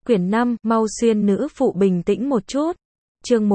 Quyển 5, mau xuyên nữ phụ bình tĩnh một chút. Chương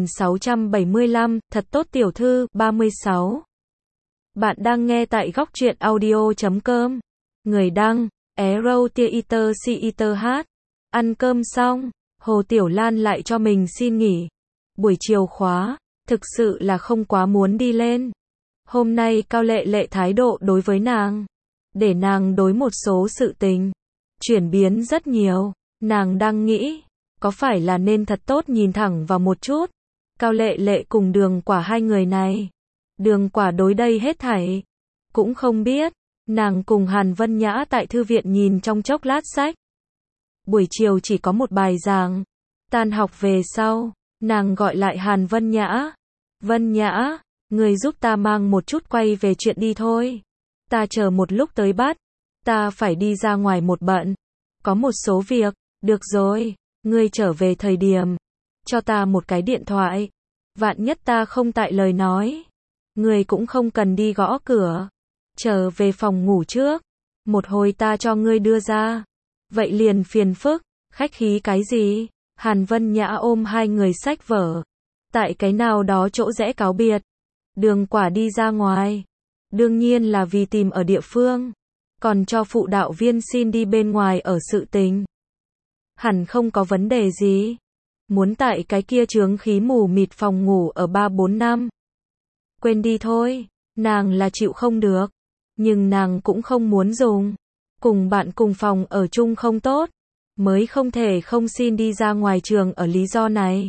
1675, thật tốt tiểu thư, 36. Bạn đang nghe tại góc truyện audio.com. Người đăng, Arrow Theater Theater hát. Ăn cơm xong, Hồ Tiểu Lan lại cho mình xin nghỉ. Buổi chiều khóa, thực sự là không quá muốn đi lên. Hôm nay Cao Lệ Lệ thái độ đối với nàng, để nàng đối một số sự tình chuyển biến rất nhiều. Nàng đang nghĩ, có phải là nên thật tốt nhìn thẳng vào một chút. Cao Lệ Lệ cùng Đường Quả hai người này. Đường Quả đối đây hết thảy cũng không biết. Nàng cùng Hàn Vân Nhã tại thư viện nhìn trong chốc lát sách. Buổi chiều chỉ có một bài giảng. Tan học về sau, nàng gọi lại Hàn Vân Nhã. Vân Nhã, người giúp ta mang một chút quay về chuyện đi thôi. Ta chờ một lúc tới bắt. Ta phải đi ra ngoài một bận. Có một số việc. Được rồi, ngươi trở về thời điểm. Cho ta một cái điện thoại. Vạn nhất ta không tại lời nói. Ngươi cũng không cần đi gõ cửa. Trở về phòng ngủ trước. Một hồi ta cho ngươi đưa ra. Vậy liền phiền phức. Khách khí cái gì? Hàn Vân Nhã ôm hai người sách vở. Tại cái nào đó chỗ rẽ cáo biệt. Đường Quả đi ra ngoài. Đương nhiên là vì tìm ở địa phương. Còn cho phụ đạo viên xin đi bên ngoài ở sự tình. Hẳn không có vấn đề gì. Muốn tại cái kia chướng khí mù mịt phòng ngủ ở 3-4 năm. Quên đi thôi. Nàng là chịu không được. Nhưng nàng cũng không muốn dùng. Cùng bạn cùng phòng ở chung không tốt. Mới không thể không xin đi ra ngoài trường ở lý do này.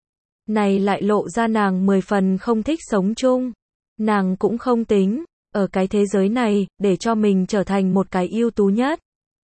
Này lại lộ ra nàng 10 phần không thích sống chung. Nàng cũng không tính, ở cái thế giới này, để cho mình trở thành một cái ưu tú nhất.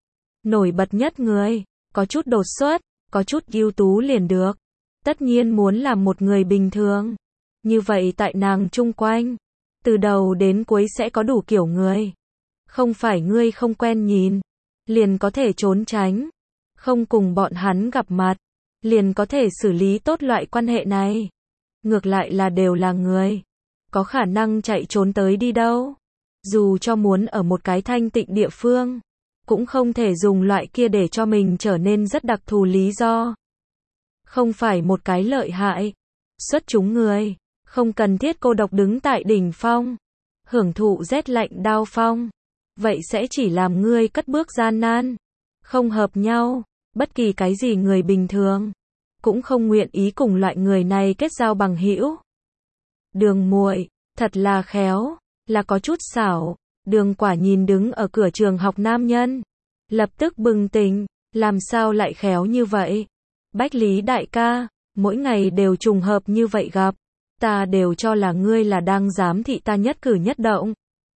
Nổi bật nhất người. Có chút đột xuất, có chút ưu tú liền được. Tất nhiên muốn làm một người bình thường. Như vậy tại nàng chung quanh, từ đầu đến cuối sẽ có đủ kiểu người. Không phải ngươi không quen nhìn, liền có thể trốn tránh. Không cùng bọn hắn gặp mặt, liền có thể xử lý tốt loại quan hệ này. Ngược lại là đều là người, có khả năng chạy trốn tới đi đâu. Dù cho muốn ở một cái thanh tịnh địa phương. Cũng không thể dùng loại kia để cho mình trở nên rất đặc thù lý do. Không phải một cái lợi hại. Xuất chúng người. Không cần thiết cô độc đứng tại đỉnh phong. Hưởng thụ rét lạnh đao phong. Vậy sẽ chỉ làm ngươi cất bước gian nan. Không hợp nhau. Bất kỳ cái gì người bình thường. Cũng không nguyện ý cùng loại người này kết giao bằng hữu. Đường muội, thật là khéo. Là có chút xảo. Đường Quả nhìn đứng ở cửa trường học nam nhân. Lập tức bừng tỉnh, làm sao lại khéo như vậy? Bách Lý đại ca, mỗi ngày đều trùng hợp như vậy gặp. Ta đều cho là ngươi là đang giám thị ta nhất cử nhất động.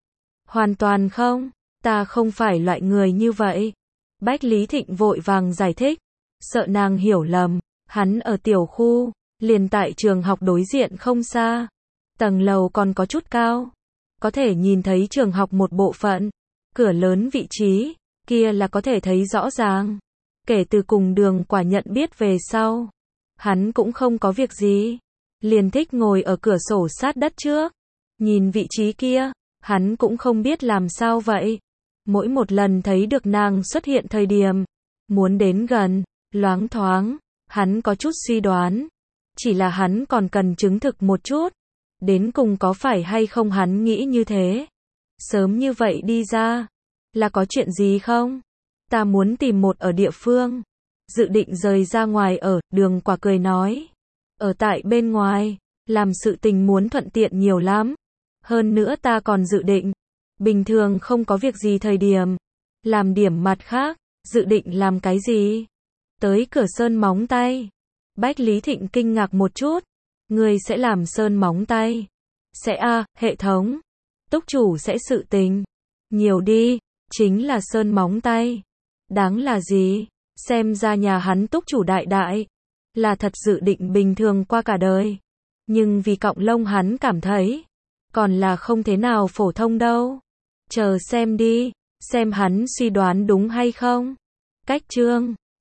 Hoàn toàn không, ta không phải loại người như vậy. Bách Lý Thịnh vội vàng giải thích, sợ nàng hiểu lầm, hắn ở tiểu khu, liền tại trường học đối diện không xa. Tầng lầu còn có chút cao. Có thể nhìn thấy trường học một bộ phận. Cửa lớn vị trí, kia là có thể thấy rõ ràng. Kể từ cùng Đường Quả nhận biết về sau. Hắn cũng không có việc gì. Liền thích ngồi ở cửa sổ sát đất trước. Nhìn vị trí kia, hắn cũng không biết làm sao vậy. Mỗi một lần thấy được nàng xuất hiện thời điểm. Muốn đến gần, loáng thoáng. Hắn có chút suy đoán. Chỉ là hắn còn cần chứng thực một chút. Đến cùng có phải hay không hắn nghĩ như thế. Sớm như vậy đi ra. Là có chuyện gì không? Ta muốn tìm một ở địa phương. Dự định rời ra ngoài ở, Đường Quả cười nói. Ở tại bên ngoài, làm sự tình muốn thuận tiện nhiều lắm. Hơn nữa ta còn dự định. Bình thường không có việc gì thời điểm. Làm điểm mặt khác, dự định làm cái gì? Tới cửa sơn móng tay. Bách Lý Thịnh kinh ngạc một chút. Ngươi sẽ làm sơn móng tay. Sẽ hệ thống. Túc chủ sẽ sự tình. Nhiều đi, chính là sơn móng tay. Đáng là gì? Xem ra nhà hắn túc chủ đại đại. Là thật dự định bình thường qua cả đời. Nhưng vì cọng lông hắn cảm thấy. Còn là không thế nào phổ thông đâu. Chờ xem đi. Xem hắn suy đoán đúng hay không. Cách chương.